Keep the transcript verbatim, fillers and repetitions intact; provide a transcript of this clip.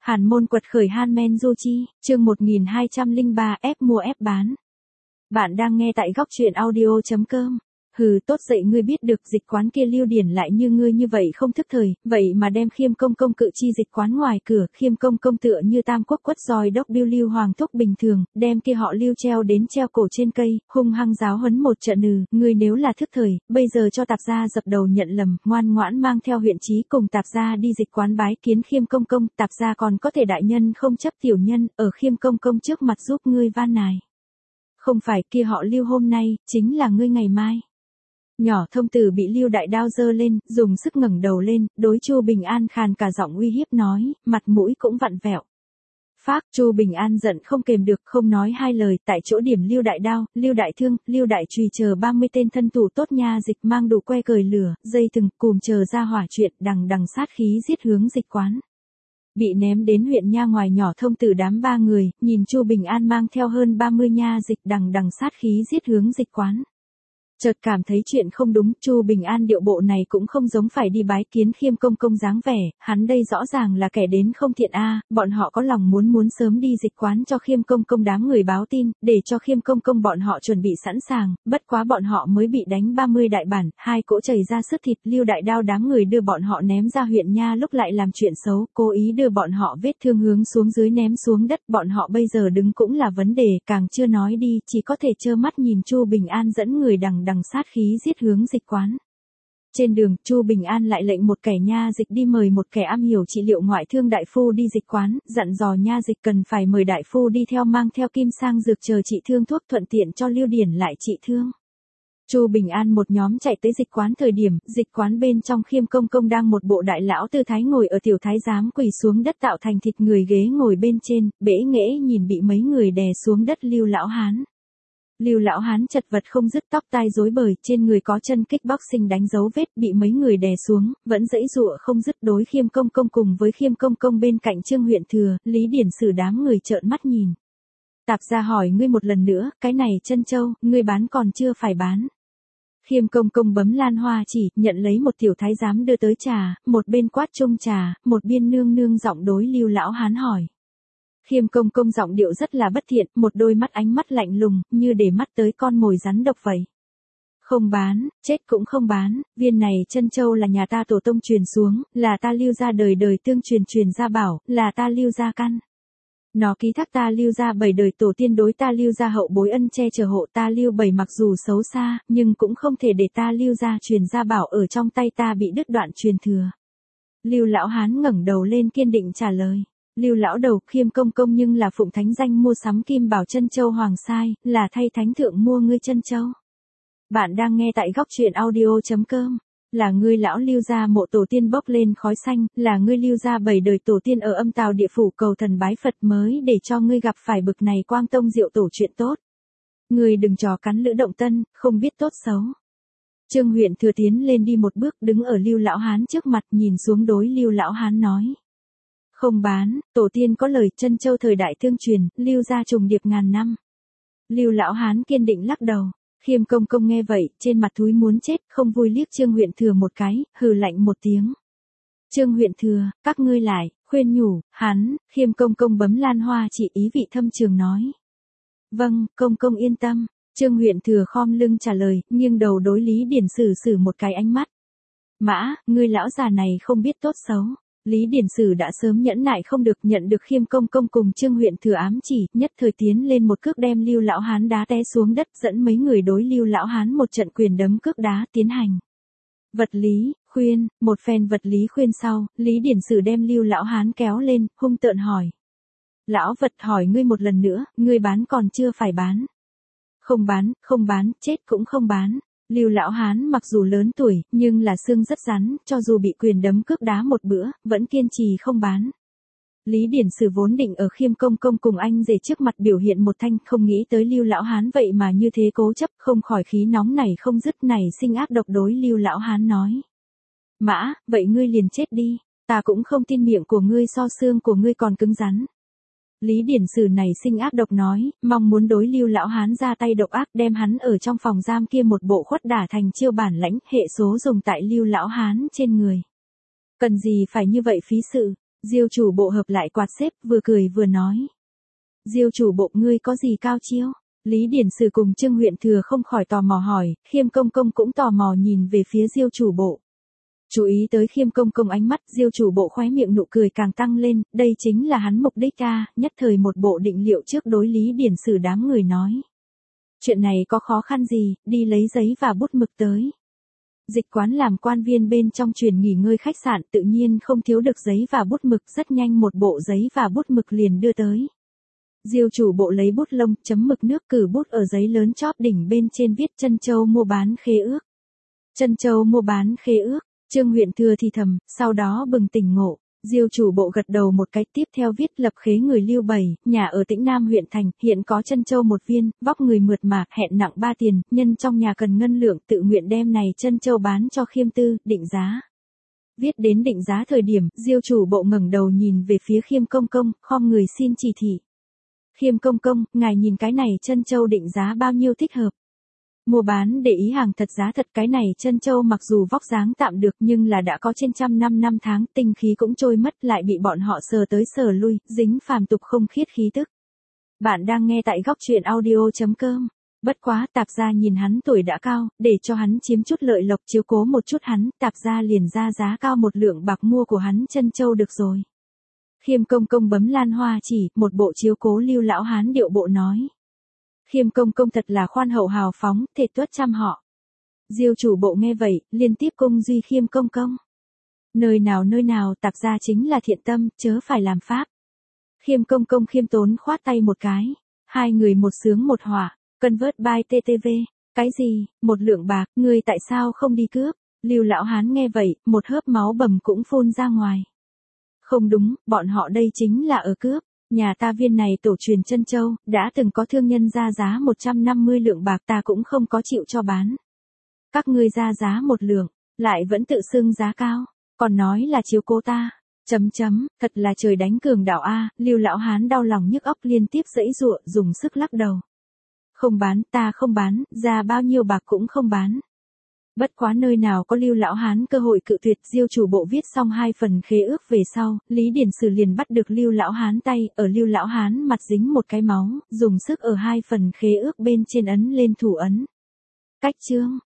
Hàn môn quật khởi Hanmen Du Chi, chương một nghìn hai trăm lẻ ba ép mua ép bán. Bạn đang nghe tại góc truyện audio chấm com. Hừ, tốt dậy ngươi biết được dịch quán kia Lưu Điển lại như ngươi như vậy không thức thời, vậy mà đem Khiêm Công Công cự chi dịch quán ngoài cửa, Khiêm Công Công tựa như tam quốc quất roi đốc biêu Lưu Hoàng thúc bình thường, đem kia họ Lưu treo đến treo cổ trên cây, hung hăng giáo huấn một trận nừ, ngươi nếu là thức thời, bây giờ cho tạp gia dập đầu nhận lầm, ngoan ngoãn mang theo huyện trí cùng tạp gia đi dịch quán bái kiến Khiêm Công Công, tạp gia còn có thể đại nhân không chấp tiểu nhân, ở Khiêm Công Công trước mặt giúp ngươi van nài. Không phải kia họ Lưu hôm nay, chính là ngươi ngày mai. Nhỏ thông tử bị Lưu đại đao giơ lên, dùng sức ngẩng đầu lên, đối Chu Bình An khàn cả giọng uy hiếp nói, mặt mũi cũng vặn vẹo. Phác, Chu Bình An giận không kềm được, không nói hai lời, tại chỗ điểm Lưu đại đao, Lưu đại thương, Lưu đại chùy chờ ba mươi tên thân thủ tốt nha dịch mang đủ que cời lửa, dây thừng, cùm chờ ra hỏa chuyện, đằng đằng sát khí giết hướng dịch quán. Bị ném đến huyện nha ngoài nhỏ thông tử đám ba người, nhìn Chu Bình An mang theo hơn ba mươi nha dịch đằng đằng sát khí giết hướng dịch quán. Chợt cảm thấy chuyện không đúng, Chu Bình An điệu bộ này cũng không giống phải đi bái kiến Khiêm Công Công dáng vẻ, hắn đây rõ ràng là kẻ đến không thiện a, bọn họ có lòng muốn muốn sớm đi dịch quán cho Khiêm Công Công đám người báo tin, để cho Khiêm Công Công bọn họ chuẩn bị sẵn sàng, bất quá bọn họ mới bị đánh ba mươi đại bản, hai cỗ chảy ra sứt thịt, Lưu đại đao đám người đưa bọn họ ném ra huyện nha lúc lại làm chuyện xấu, cố ý đưa bọn họ vết thương hướng xuống dưới ném xuống đất, bọn họ bây giờ đứng cũng là vấn đề, càng chưa nói đi, chỉ có thể trơ mắt nhìn Chu Bình An dẫn người đằng đằng sát khí giết hướng dịch quán. Trên đường, Chu Bình An lại lệnh một kẻ nha dịch đi mời một kẻ am hiểu trị liệu ngoại thương đại phu đi dịch quán, dặn dò nha dịch cần phải mời đại phu đi theo mang theo kim sang dược chờ trị thương thuốc thuận tiện cho Lưu Điển lại trị thương. Chu Bình An một nhóm chạy tới dịch quán thời điểm, dịch quán bên trong Khiêm Công Công đang một bộ đại lão tư thái ngồi ở tiểu thái giám quỳ xuống đất tạo thành thịt người ghế ngồi bên trên, bẽ nghễ nhìn bị mấy người đè xuống đất Lưu lão hán. Lưu lão hán chật vật không dứt, tóc tai rối bời, trên người có chân kích boxing đánh dấu vết, bị mấy người đè xuống, vẫn giãy giụa không dứt. Đối Khiêm Công Công cùng với Khiêm Công Công bên cạnh Trương huyện thừa, Lý Điển Sử đám người trợn mắt nhìn. Tạp gia hỏi ngươi một lần nữa, cái này chân châu, ngươi bán còn chưa phải bán. Khiêm Công Công bấm lan hoa chỉ, nhận lấy một tiểu thái giám đưa tới trà, một bên quát chung trà, một biên nương nương giọng đối Lưu lão hán hỏi. Khiêm Công Công giọng điệu rất là bất thiện, một đôi mắt ánh mắt lạnh lùng, như để mắt tới con mồi rắn độc vậy. Không bán, chết cũng không bán, viên này chân châu là nhà ta tổ tông truyền xuống, là ta Lưu gia đời đời tương truyền truyền gia bảo, là ta Lưu gia căn. Nó ký thác ta Lưu gia bảy đời tổ tiên đối ta Lưu gia hậu bối ân che chở hộ ta Lưu bảy mặc dù xấu xa, nhưng cũng không thể để ta Lưu gia truyền gia bảo ở trong tay ta bị đứt đoạn truyền thừa. Lưu lão hán ngẩng đầu lên kiên định trả lời. Lưu lão đầu, Khiêm Công Công nhưng là phụng thánh danh mua sắm kim bảo chân châu hoàng sai, là thay thánh thượng mua ngươi chân châu. Bạn đang nghe tại góc truyện audio chấm com. Là ngươi lão Lưu gia mộ tổ tiên bốc lên khói xanh, là ngươi Lưu gia bảy đời tổ tiên ở âm tào địa phủ cầu thần bái Phật mới để cho ngươi gặp phải bực này quang tông diệu tổ chuyện tốt. Ngươi đừng trò cắn lưỡi động tân, không biết tốt xấu. Trương huyện thừa tiến lên đi một bước, đứng ở Lưu lão hán trước mặt, nhìn xuống đối Lưu lão hán nói. Không bán, tổ tiên có lời chân châu thời đại tương truyền, Lưu gia trùng điệp ngàn năm. Lưu lão hán kiên định lắc đầu. Khiêm Công Công nghe vậy, trên mặt thúi muốn chết, không vui liếc Trương huyện thừa một cái, hừ lạnh một tiếng. Trương huyện thừa, các ngươi lại, khuyên nhủ, hắn, Khiêm Công Công bấm lan hoa chỉ ý vị thâm trường nói. Vâng, Công Công yên tâm. Trương huyện thừa khom lưng trả lời, nghiêng đầu đối Lý Điển Sử sử một cái ánh mắt. Mã, ngươi lão già này không biết tốt xấu. Lý Điển Sử đã sớm nhẫn nại không được, nhận được Khiêm Công Công cùng Trương huyện thừa ám chỉ, nhất thời tiến lên một cước đem Lưu lão hán đá té xuống đất, dẫn mấy người đối Lưu lão hán một trận quyền đấm cước đá tiến hành. Vật lý, khuyên, một phen vật lý khuyên sau, Lý Điển Sử đem Lưu lão hán kéo lên, hung tợn hỏi. Lão vật hỏi ngươi một lần nữa, ngươi bán còn chưa phải bán. Không bán, không bán, chết cũng không bán. Lưu lão hán mặc dù lớn tuổi, nhưng là xương rất rắn, cho dù bị quyền đấm cước đá một bữa, vẫn kiên trì không bán. Lý Điển Sử vốn định ở Khiêm Công Công cùng anh rể trước mặt biểu hiện một thanh, không nghĩ tới Lưu lão hán vậy mà như thế cố chấp, không khỏi khí nóng này không dứt này sinh ác độc đối Lưu lão hán nói. Mã, vậy ngươi liền chết đi, ta cũng không tin miệng của ngươi so xương của ngươi còn cứng rắn. Lý Điển Sử này sinh ác độc nói, mong muốn đối Lưu lão hán ra tay độc ác, đem hắn ở trong phòng giam kia một bộ khuất đả thành chiêu bản lãnh, hệ số dùng tại Lưu lão hán trên người. Cần gì phải như vậy phí sự, Diêu chủ bộ hợp lại quạt xếp, vừa cười vừa nói. Diêu chủ bộ ngươi có gì cao chiêu? Lý Điển Sử cùng Trương Huyện Thừa không khỏi tò mò hỏi, Khiêm Công Công cũng tò mò nhìn về phía Diêu chủ bộ. Chú ý tới Khiêm Công Công ánh mắt, Diêu chủ bộ khóe miệng nụ cười càng tăng lên, đây chính là hắn mục đích a, nhất thời một bộ định liệu trước đối Lý Điển Sử đám người nói. Chuyện này có khó khăn gì, đi lấy giấy và bút mực tới. Dịch quán làm quan viên bên trong truyền nghỉ ngơi khách sạn tự nhiên không thiếu được giấy và bút mực, rất nhanh một bộ giấy và bút mực liền đưa tới. Diêu chủ bộ lấy bút lông, chấm mực nước, cử bút ở giấy lớn chóp đỉnh bên trên viết Trân Châu mua bán khế ước. Trân Châu mua bán khế ước, Trương Huyện Thừa thì thầm, sau đó bừng tỉnh ngộ. Diêu chủ bộ gật đầu một cái, tiếp theo viết lập khế người Lưu Bảy, nhà ở Tĩnh Nam huyện thành, hiện có trân châu một viên, vóc người mượt mà, hẹn nặng ba tiền, nhân trong nhà cần ngân lượng, tự nguyện đem này trân châu bán cho Khiêm Tư, định giá. Viết đến định giá thời điểm, Diêu chủ bộ ngẩng đầu nhìn về phía Khiêm Công Công, khom người xin chỉ thị. Khiêm Công Công, ngài nhìn cái này trân châu định giá bao nhiêu thích hợp? Mua bán để ý hàng thật giá thật, cái này trân châu mặc dù vóc dáng tạm được nhưng là đã có trên trăm năm năm tháng, tinh khí cũng trôi mất, lại bị bọn họ sờ tới sờ lui, dính phàm tục không khiết khí tức. Bạn đang nghe tại góc truyện audio chấm com. Bất quá tạp gia nhìn hắn tuổi đã cao, để cho hắn chiếm chút lợi lộc, chiếu cố một chút hắn, tạp gia liền ra giá cao một lượng bạc mua của hắn trân châu được rồi. Khiêm Công Công bấm lan hoa chỉ, một bộ chiếu cố Lưu lão hán điệu bộ nói. Khiêm Công Công thật là khoan hậu hào phóng, thể tuất trăm họ. Diêu chủ bộ nghe vậy, liên tiếp cung duy Khiêm Công Công. Nơi nào nơi nào tạp gia chính là thiện tâm, chớ phải làm pháp. Khiêm Công Công khiêm tốn khoát tay một cái. Hai người một sướng một hỏa, convert by tê tê vê. Cái gì, một lượng bạc, ngươi tại sao không đi cướp? Lưu lão hán nghe vậy, một hớp máu bầm cũng phun ra ngoài. Không đúng, bọn họ đây chính là ở cướp. Nhà ta viên này tổ truyền trân châu, đã từng có thương nhân ra giá một trăm năm mươi lượng bạc, ta cũng không có chịu cho bán. Các ngươi ra giá một lượng, lại vẫn tự xưng giá cao, còn nói là chiếu cố ta. Chấm chấm, thật là trời đánh cường đảo a. Lưu lão hán đau lòng nhức óc liên tiếp giãy giụa, dùng sức lắc đầu. Không bán, ta không bán, ra bao nhiêu bạc cũng không bán. Bất quá nơi nào có Lưu lão hán cơ hội cự tuyệt. Diêu chủ bộ viết xong hai phần khế ước về sau, Lý Điển Sử liền bắt được Lưu lão hán tay, ở Lưu lão hán mặt dính một cái máu, dùng sức ở hai phần khế ước bên trên ấn lên thủ ấn. Cách chương